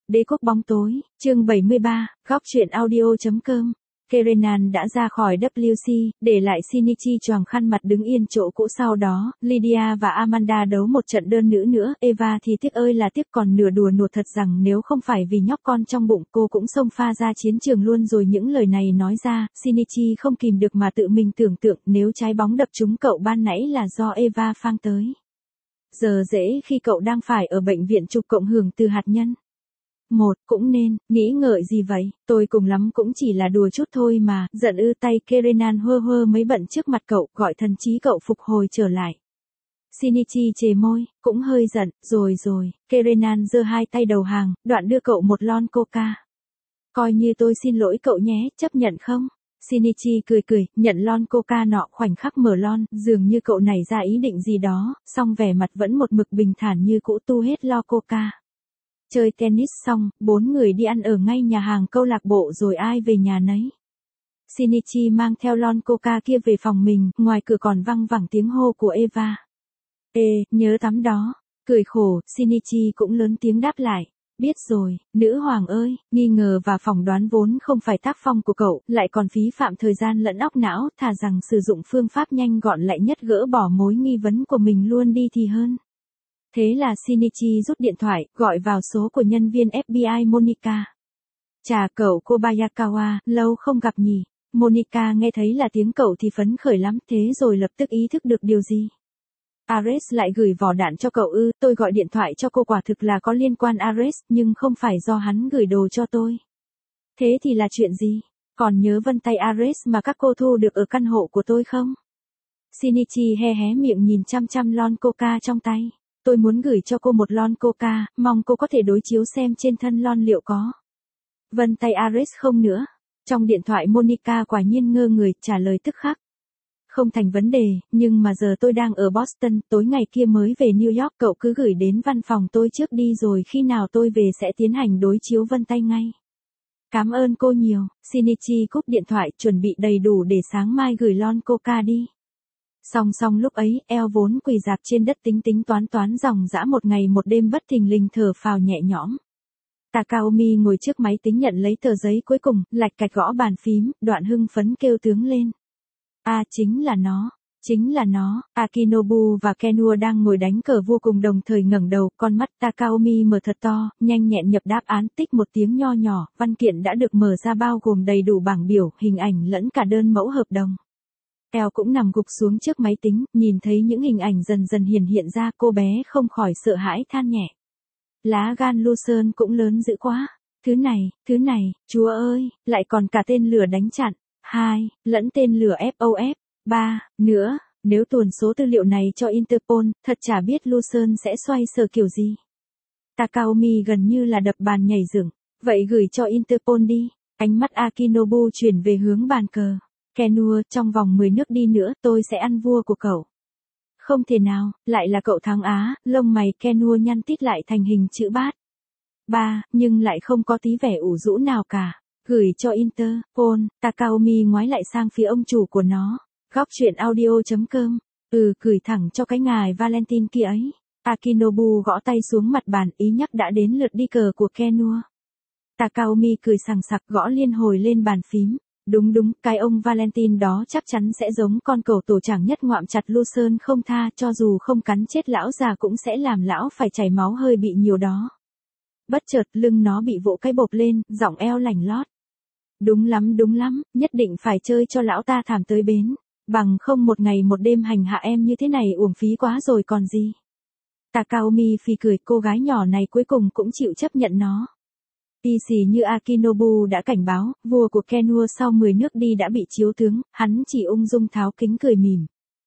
Đế quốc bóng tối, chương 73, góc truyện audio.com. Kerenan đã ra khỏi WC, để lại Shinichi choàng khăn mặt đứng yên chỗ cũ. Sau đó, Lydia và Amanda đấu một trận đơn nữ nữa. Eva thì tiếc ơi là tiếc, còn nửa đùa nửa thật rằng nếu không phải vì nhóc con trong bụng cô cũng xông pha ra chiến trường luôn rồi. Những lời này nói ra, Shinichi không kìm được mà tự mình tưởng tượng nếu trái bóng đập trúng cậu ban nãy là do Eva phang tới. Giờ dễ khi cậu đang phải ở bệnh viện chụp cộng hưởng từ hạt nhân. Cũng nên, nghĩ ngợi gì vậy, tôi cùng lắm cũng chỉ là đùa chút thôi mà. Giận ư? Tay Kerenan hơ mấy bận trước mặt cậu, gọi thần trí cậu phục hồi trở lại. Shinichi chề môi, cũng hơi giận. Rồi, Kerenan giơ hai tay đầu hàng, đoạn đưa cậu một lon coca. Coi như tôi xin lỗi cậu nhé, chấp nhận không? Shinichi cười, nhận lon coca nọ. Khoảnh khắc mở lon, dường như cậu nảy ra ý định gì đó, song vẻ mặt vẫn một mực bình thản như cũ, tu hết lo coca. Chơi tennis xong, 4 người đi ăn ở ngay nhà hàng câu lạc bộ rồi ai về nhà nấy. Shinichi mang theo lon coca kia về phòng mình, ngoài cửa còn văng vẳng tiếng hô của Eva. Ê, nhớ tắm đó. Cười khổ, Shinichi cũng lớn tiếng đáp lại. Biết rồi, nữ hoàng ơi. Nghi ngờ và phỏng đoán vốn không phải tác phong của cậu, lại còn phí phạm thời gian lẫn óc não, thà rằng sử dụng phương pháp nhanh gọn lại nhất gỡ bỏ mối nghi vấn của mình luôn đi thì hơn. Thế là Shinichi rút điện thoại, gọi vào số của nhân viên FBI Monica. Chà cậu Kobayakawa, lâu không gặp nhỉ. Monica nghe thấy là tiếng cậu thì phấn khởi lắm, thế rồi lập tức ý thức được điều gì. Ares lại gửi vỏ đạn cho cậu ư? Tôi gọi điện thoại cho cô quả thực là có liên quan Ares, nhưng không phải do hắn gửi đồ cho tôi. Thế thì là chuyện gì? Còn nhớ vân tay Ares mà các cô thu được ở căn hộ của tôi không? Shinichi hé miệng nhìn chăm lon coca trong tay. Tôi muốn gửi cho cô một lon coca, mong cô có thể đối chiếu xem trên thân lon liệu có vân tay Ares không nữa. Trong điện thoại Monica quả nhiên ngơ người, trả lời tức khắc. Không thành vấn đề, nhưng mà giờ tôi đang ở Boston, tối ngày kia mới về New York, cậu cứ gửi đến văn phòng tôi trước đi rồi khi nào tôi về sẽ tiến hành đối chiếu vân tay ngay. Cảm ơn cô nhiều. Shinichi cúp điện thoại, chuẩn bị đầy đủ để sáng mai gửi lon coca đi. Song lúc ấy, eo vốn quỳ dạp trên đất tính toán dòng dã một ngày một đêm bất thình lình thở phào nhẹ nhõm. Takaomi ngồi trước máy tính nhận lấy tờ giấy cuối cùng, lạch cạch gõ bàn phím, đoạn hưng phấn kêu tướng lên. Chính là nó. Akinobu và Kenua đang ngồi đánh cờ vua cùng đồng thời ngẩng đầu, con mắt Takaomi mở thật to, nhanh nhẹn nhập đáp án. Tích một tiếng nho nhỏ, văn kiện đã được mở ra bao gồm đầy đủ bảng biểu, hình ảnh lẫn cả đơn mẫu hợp đồng. Eo cũng nằm gục xuống trước máy tính, nhìn thấy những hình ảnh dần hiện ra, cô bé không khỏi sợ hãi than nhẹ. Lá gan Lucerne cũng lớn dữ quá. Thứ này, chúa ơi, lại còn cả tên lửa đánh chặn. 2, lẫn tên lửa FOF. 3, nữa, nếu tuồn số tư liệu này cho Interpol, thật chả biết Lucerne sẽ xoay sở kiểu gì. Takaomi gần như là đập bàn nhảy dựng. Vậy gửi cho Interpol đi. Ánh mắt Akinobu chuyển về hướng bàn cờ. Kenua, trong vòng 10 nước đi nữa, tôi sẽ ăn vua của cậu. Không thể nào, lại là cậu thắng á. Lông mày Kenua nhăn tít lại thành hình chữ bát. 3, nhưng lại không có tí vẻ ủ rũ nào cả. Gửi cho Interpol. Takaomi ngoái lại sang phía ông chủ của nó. Góc truyện audio.com. Gửi thẳng cho cái ngài Valentine kia ấy. Akinobu gõ tay xuống mặt bàn, ý nhắc đã đến lượt đi cờ của Kenua. Takaomi cười sằng sặc gõ liên hồi lên bàn phím. Đúng, cái ông Valentine đó chắc chắn sẽ giống con cẩu tổ chảng nhất, ngoạm chặt Lucerne không tha, cho dù không cắn chết lão già cũng sẽ làm lão phải chảy máu hơi bị nhiều đó. Bất chợt lưng nó bị vỗ cái bộp lên, giọng eo lảnh lót. Đúng lắm, nhất định phải chơi cho lão ta thảm tới bến. Bằng không một ngày một đêm hành hạ em như thế này uổng phí quá rồi còn gì. Takaomi phì cười, cô gái nhỏ này cuối cùng cũng chịu chấp nhận nó. Y xì như Akinobu đã cảnh báo, vua của Kenua sau 10 nước đi đã bị chiếu tướng, hắn chỉ ung dung tháo kính cười mỉm.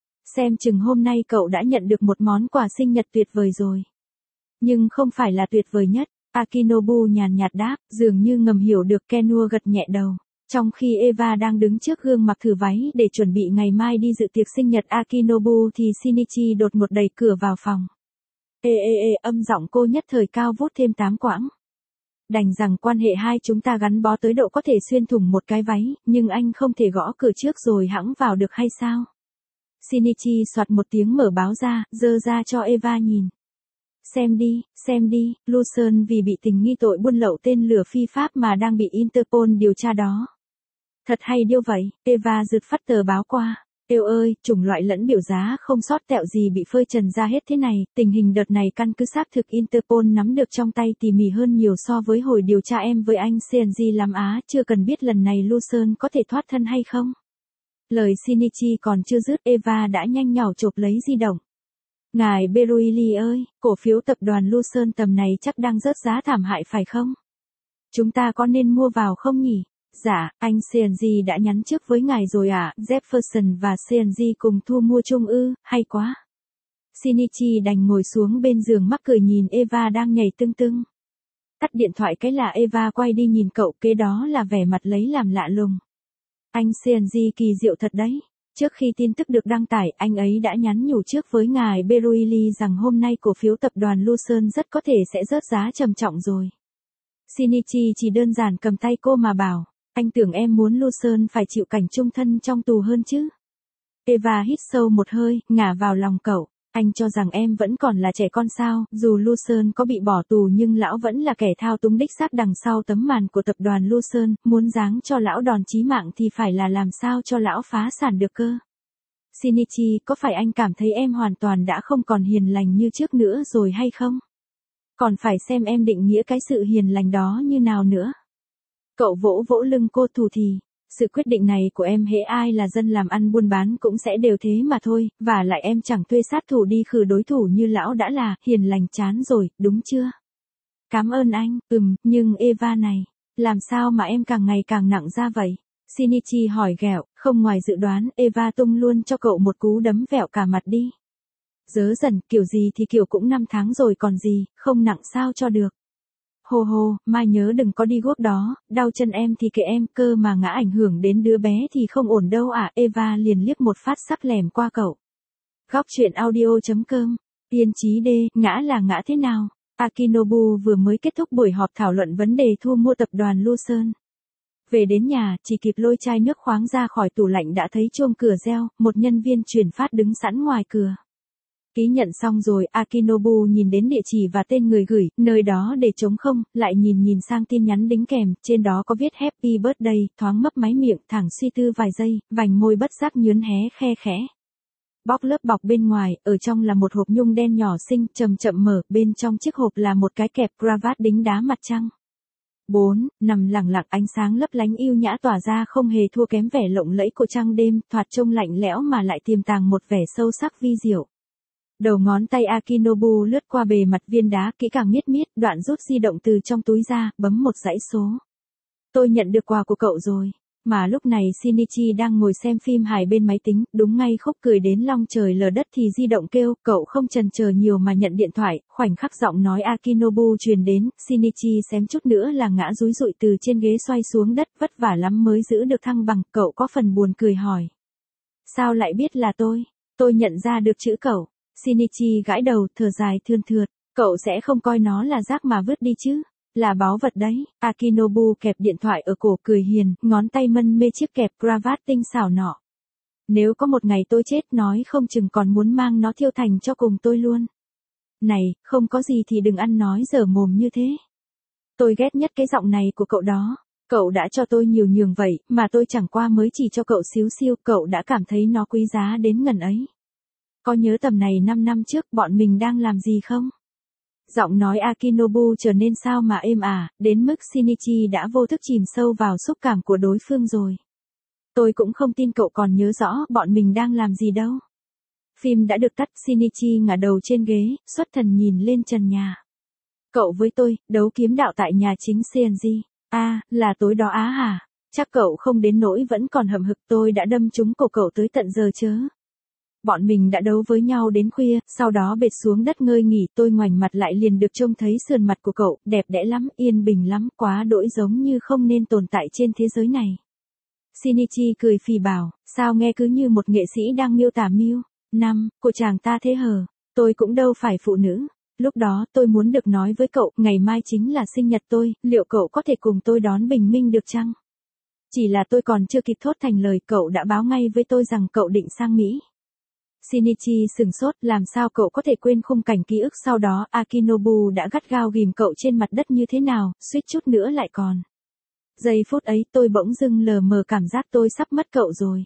Xem chừng hôm nay cậu đã nhận được một món quà sinh nhật tuyệt vời rồi. Nhưng không phải là tuyệt vời nhất, Akinobu nhàn nhạt đáp, dường như ngầm hiểu được. Kenua gật nhẹ đầu. Trong khi Eva đang đứng trước gương mặc thử váy để chuẩn bị ngày mai đi dự tiệc sinh nhật Akinobu thì Shinichi đột ngột đẩy cửa vào phòng. Ê, âm giọng cô nhất thời cao vút thêm 8 quãng. Đành rằng quan hệ hai chúng ta gắn bó tới độ có thể xuyên thủng một cái váy, nhưng anh không thể gõ cửa trước rồi hẵng vào được hay sao? Shinichi soạt một tiếng mở báo ra, dơ ra cho Eva nhìn. Xem đi, Lucerne vì bị tình nghi tội buôn lậu tên lửa phi pháp mà đang bị Interpol điều tra đó. Thật hay điêu vậy, Eva rực phát tờ báo qua. Êu ơi, chủng loại lẫn biểu giá không sót tẹo gì bị phơi trần ra hết thế này, tình hình đợt này căn cứ xác thực Interpol nắm được trong tay tỉ mỉ hơn nhiều so với hồi điều tra em với anh CNG lắm á, chưa cần biết lần này Lucerne có thể thoát thân hay không. Lời Shinichi còn chưa dứt, Eva đã nhanh nhảu chộp lấy di động. Ngài Beruili ơi, cổ phiếu tập đoàn Lucerne tầm này chắc đang rớt giá thảm hại phải không? Chúng ta có nên mua vào không nhỉ? Dạ, anh CNG đã nhắn trước với ngài rồi ạ, Jefferson và CNG cùng thu mua chung ư, hay quá. Shinichi đành ngồi xuống bên giường mắc cười nhìn Eva đang nhảy tưng tưng. Tắt điện thoại cái là Eva quay đi nhìn cậu, kế đó là vẻ mặt lấy làm lạ lùng. Anh CNG kỳ diệu thật đấy. Trước khi tin tức được đăng tải, anh ấy đã nhắn nhủ trước với ngài Beruili rằng hôm nay cổ phiếu tập đoàn Lucerne rất có thể sẽ rớt giá trầm trọng rồi. Shinichi chỉ đơn giản cầm tay cô mà bảo, anh tưởng em muốn Lucerne phải chịu cảnh chung thân trong tù hơn chứ. Eva hít sâu một hơi, ngả vào lòng cậu. Anh cho rằng em vẫn còn là trẻ con sao, dù Lucerne có bị bỏ tù nhưng lão vẫn là kẻ thao túng đích xác đằng sau tấm màn của tập đoàn Lucerne, muốn giáng cho lão đòn chí mạng thì phải là làm sao cho lão phá sản được cơ. Shinichi, có phải anh cảm thấy em hoàn toàn đã không còn hiền lành như trước nữa rồi hay không? Còn phải xem em định nghĩa cái sự hiền lành đó như nào nữa. Cậu vỗ vỗ lưng cô thủ thì. Sự quyết định này của em hễ ai là dân làm ăn buôn bán cũng sẽ đều thế mà thôi, và lại em chẳng thuê sát thủ đi khử đối thủ như lão đã là, hiền lành chán rồi, đúng chưa? Cảm ơn anh, nhưng Eva này, làm sao mà em càng ngày càng nặng ra vậy? Shinichi hỏi ghẹo, không ngoài dự đoán, Eva tung luôn cho cậu một cú đấm vẹo cả mặt đi. Dớ dần, kiểu gì thì kiểu cũng 5 tháng rồi còn gì, không nặng sao cho được. Hồ hồ, mai nhớ đừng có đi guốc đó, đau chân em thì kệ em, cơ mà ngã ảnh hưởng đến đứa bé thì không ổn đâu à. Eva liền liếc một phát sắc lẻm qua cậu. Góc truyện audio.com, Tiên trí đê, ngã là ngã thế nào? Akinobu vừa mới kết thúc buổi họp thảo luận vấn đề thu mua tập đoàn Lucerne. Về đến nhà, chỉ kịp lôi chai nước khoáng ra khỏi tủ lạnh đã thấy chuông cửa reo, một nhân viên chuyển phát đứng sẵn ngoài cửa. Ký nhận xong rồi, Akinobu nhìn đến địa chỉ và tên người gửi, nơi đó để trống không, lại nhìn sang tin nhắn đính kèm, trên đó có viết Happy Birthday, thoáng mấp máy miệng, thẳng suy tư vài giây, vành môi bất giác nhướn hé khe khẽ. Bóc lớp bọc bên ngoài, ở trong là một hộp nhung đen nhỏ xinh, chậm mở, bên trong chiếc hộp là một cái kẹp cravat đính đá mặt trăng. 4, nằm lẳng lặng ánh sáng lấp lánh yêu nhã tỏa ra không hề thua kém vẻ lộng lẫy của trăng đêm, thoạt trông lạnh lẽo mà lại tiềm tàng một vẻ sâu sắc vi diệu. Đầu ngón tay Akinobu lướt qua bề mặt viên đá kỹ càng miết, đoạn rút di động từ trong túi ra, bấm một dãy số. Tôi nhận được quà của cậu rồi. Mà lúc này Shinichi đang ngồi xem phim hài bên máy tính, đúng ngay khúc cười đến long trời lở đất thì di động kêu, cậu không chần chờ nhiều mà nhận điện thoại, khoảnh khắc giọng nói Akinobu truyền đến, Shinichi xém chút nữa là ngã dúi dụi từ trên ghế xoay xuống đất, vất vả lắm mới giữ được thăng bằng, cậu có phần buồn cười hỏi. Sao lại biết là tôi nhận ra được chữ cậu. Shinichi gãi đầu, thở dài thườn thượt, cậu sẽ không coi nó là rác mà vứt đi chứ, là báu vật đấy. Akinobu kẹp điện thoại ở cổ cười hiền, ngón tay mân mê chiếc kẹp cravat tinh xảo nọ. Nếu có một ngày tôi chết nói không chừng còn muốn mang nó thiêu thành cho cùng tôi luôn. Này, không có gì thì đừng ăn nói dở mồm như thế. Tôi ghét nhất cái giọng này của cậu đó. Cậu đã cho tôi nhiều nhường vậy, mà tôi chẳng qua mới chỉ cho cậu xíu xiu, cậu đã cảm thấy nó quý giá đến ngần ấy. Có nhớ tầm này 5 năm trước bọn mình đang làm gì không? Giọng nói Akinobu trở nên sao mà êm ả, đến mức Shinichi đã vô thức chìm sâu vào xúc cảm của đối phương rồi. Tôi cũng không tin cậu còn nhớ rõ bọn mình đang làm gì đâu. Phim đã được tắt, Shinichi ngả đầu trên ghế, xuất thần nhìn lên trần nhà. Cậu với tôi, đấu kiếm đạo tại nhà chính CNG. Là tối đó á hả? Chắc cậu không đến nỗi vẫn còn hậm hực, tôi đã đâm trúng cổ cậu tới tận giờ chớ. Bọn mình đã đấu với nhau đến khuya, sau đó bệt xuống đất ngơi nghỉ, tôi ngoảnh mặt lại liền được trông thấy sườn mặt của cậu, đẹp đẽ lắm, yên bình lắm, quá đỗi giống như không nên tồn tại trên thế giới này. Shinichi cười phì bảo, sao nghe cứ như một nghệ sĩ đang miêu tả năm của chàng ta thế hờ, tôi cũng đâu phải phụ nữ. Lúc đó tôi muốn được nói với cậu, ngày mai chính là sinh nhật tôi, liệu cậu có thể cùng tôi đón bình minh được chăng? Chỉ là tôi còn chưa kịp thốt thành lời, cậu đã báo ngay với tôi rằng cậu định sang Mỹ. Shinichi sừng sốt, làm sao cậu có thể quên khung cảnh ký ức sau đó Akinobu đã gắt gao ghìm cậu trên mặt đất như thế nào, suýt chút nữa lại còn. Giây phút ấy tôi bỗng dưng lờ mờ cảm giác tôi sắp mất cậu rồi.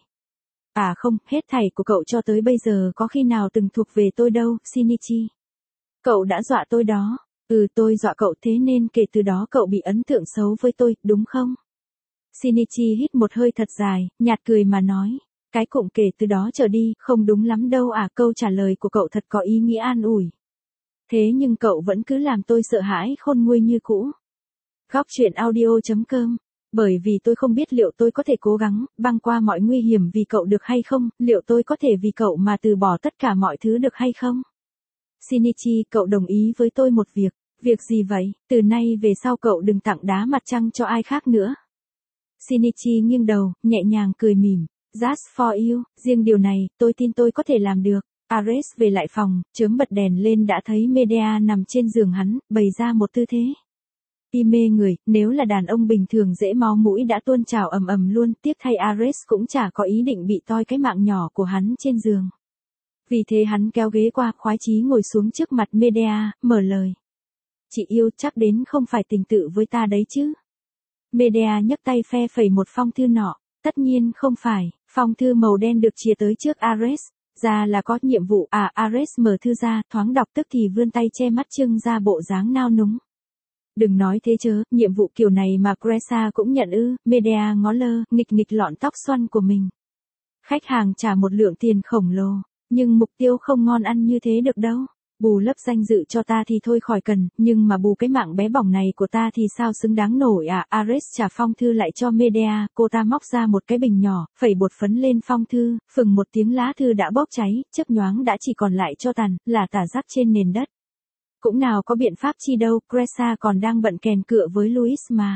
À không, hết thảy của cậu cho tới bây giờ có khi nào từng thuộc về tôi đâu, Shinichi. Cậu đã dọa tôi đó. Tôi dọa cậu thế nên kể từ đó cậu bị ấn tượng xấu với tôi, đúng không? Shinichi hít một hơi thật dài, nhạt cười mà nói. Cái cụm kể từ đó trở đi, không đúng lắm đâu à, câu trả lời của cậu thật có ý nghĩa an ủi. Thế nhưng cậu vẫn cứ làm tôi sợ hãi khôn nguôi như cũ. Góc truyện audio.com. Bởi vì tôi không biết liệu tôi có thể cố gắng, băng qua mọi nguy hiểm vì cậu được hay không, liệu tôi có thể vì cậu mà từ bỏ tất cả mọi thứ được hay không? Shinichi, cậu đồng ý với tôi một việc. Việc gì vậy? Từ nay về sau cậu đừng tặng đá mặt trăng cho ai khác nữa. Shinichi nghiêng đầu, nhẹ nhàng cười mỉm. Just for you, riêng điều này, tôi tin tôi có thể làm được. Ares về lại phòng, chớm bật đèn lên đã thấy Medea nằm trên giường hắn, bày ra một tư thế. Y mê người, nếu là đàn ông bình thường dễ máu mũi đã tuôn trào ầm ầm luôn, tiếc thay Ares cũng chả có ý định bị toi cái mạng nhỏ của hắn trên giường. Vì thế hắn kéo ghế qua, khoái chí ngồi xuống trước mặt Medea, mở lời. Chị yêu, chắc đến không phải tình tự với ta đấy chứ. Medea nhấc tay phe phẩy một phong thư nọ. Tất nhiên không phải, phong thư màu đen được chìa tới trước Ares. Ra là có nhiệm vụ, Ares mở thư ra, thoáng đọc tức thì vươn tay che mắt trưng ra bộ dáng nao núng. Đừng nói thế chớ, nhiệm vụ kiểu này mà Cressa cũng nhận ư, Medea ngó lơ, nghịch lọn tóc xoăn của mình. Khách hàng trả một lượng tiền khổng lồ, nhưng mục tiêu không ngon ăn như thế được đâu. Bù lấp danh dự cho ta thì thôi khỏi cần, nhưng mà bù cái mạng bé bỏng này của ta thì sao xứng đáng nổi à? Ares trả phong thư lại cho Medea, cô ta móc ra một cái bình nhỏ, phẩy bột phấn lên phong thư, phừng một tiếng lá thư đã bốc cháy, chớp nhoáng đã chỉ còn lại tro tàn, là tả rác trên nền đất. Cũng nào có biện pháp chi đâu, Cressa còn đang bận kèn cựa với Louis mà.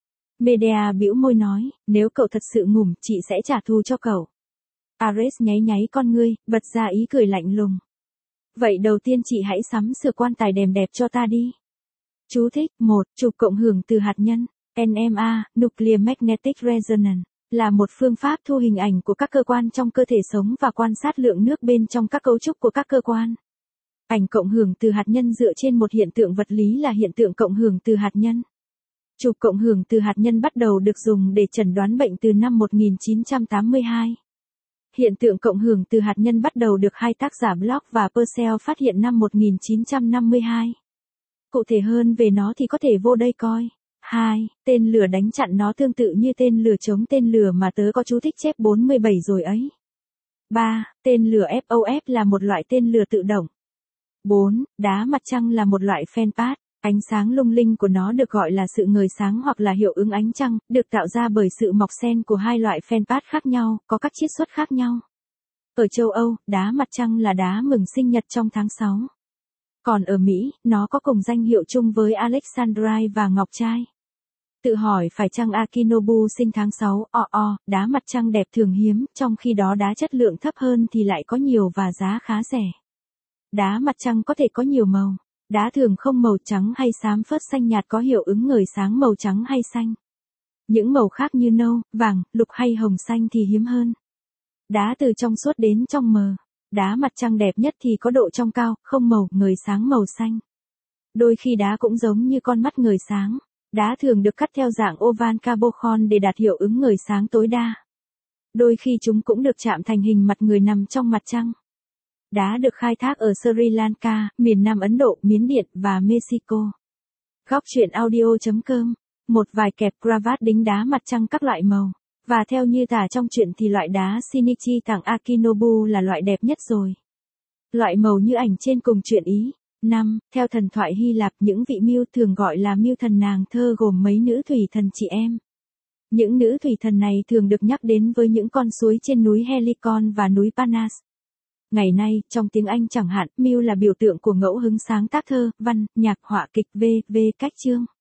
Medea bĩu môi nói, nếu cậu thật sự ngủm, chị sẽ trả thù cho cậu. Ares nháy nháy con ngươi, bật ra ý cười lạnh lùng. Vậy đầu tiên chị hãy sắm sửa quan tài đèm đẹp cho ta đi. Chú thích, 1. Chụp cộng hưởng từ hạt nhân, NMR, Nuclear Magnetic Resonance, là một phương pháp thu hình ảnh của các cơ quan trong cơ thể sống và quan sát lượng nước bên trong các cấu trúc của các cơ quan. Ảnh cộng hưởng từ hạt nhân dựa trên một hiện tượng vật lý là hiện tượng cộng hưởng từ hạt nhân. Chụp cộng hưởng từ hạt nhân bắt đầu được dùng để chẩn đoán bệnh từ năm 1982. Hiện tượng cộng hưởng từ hạt nhân bắt đầu được hai tác giả Bloch và Purcell phát hiện năm 1952. Cụ thể hơn về nó thì có thể vô đây coi. 2. Tên lửa đánh chặn nó tương tự như tên lửa chống tên lửa mà tớ có chú thích chép 47 rồi ấy. 3. Tên lửa FOF là một loại tên lửa tự động. 4. Đá mặt trăng là một loại phenpat. Ánh sáng lung linh của nó được gọi là sự ngời sáng hoặc là hiệu ứng ánh trăng, được tạo ra bởi sự mọc xen của hai loại phenpat khác nhau, có các chiết xuất khác nhau. Ở châu Âu, đá mặt trăng là đá mừng sinh nhật trong tháng 6. Còn ở Mỹ, nó có cùng danh hiệu chung với Alexandrite và ngọc trai. Tự hỏi phải chăng Akinobu sinh tháng 6, đá mặt trăng đẹp thường hiếm, trong khi đó đá chất lượng thấp hơn thì lại có nhiều và giá khá rẻ. Đá mặt trăng có thể có nhiều màu. Đá thường không màu trắng hay xám phớt xanh nhạt có hiệu ứng ngời sáng màu trắng hay xanh. Những màu khác như nâu, vàng, lục hay hồng xanh thì hiếm hơn. Đá từ trong suốt đến trong mờ. Đá mặt trăng đẹp nhất thì có độ trong cao, không màu, ngời sáng màu xanh. Đôi khi đá cũng giống như con mắt ngời sáng. Đá thường được cắt theo dạng oval cabochon để đạt hiệu ứng ngời sáng tối đa. Đôi khi chúng cũng được chạm thành hình mặt người nằm trong mặt trăng. Đá được khai thác ở Sri Lanka, miền Nam Ấn Độ, Miến Điện và Mexico. Góc truyện audio.com. Một vài kẹp cravat đính đá mặt trăng các loại màu. Và theo như tả trong truyện thì loại đá Shinichi tặng Akinobu là loại đẹp nhất rồi. Loại màu như ảnh trên cùng truyện ý. 5. Theo thần thoại Hy Lạp, những vị mưu thường gọi là mưu thần nàng thơ gồm mấy nữ thủy thần chị em. Những nữ thủy thần này thường được nhắc đến với những con suối trên núi Helicon và núi Panas. Ngày nay, trong tiếng Anh chẳng hạn, muse là biểu tượng của ngẫu hứng sáng tác thơ, văn, nhạc, họa kịch v.v. cách chương.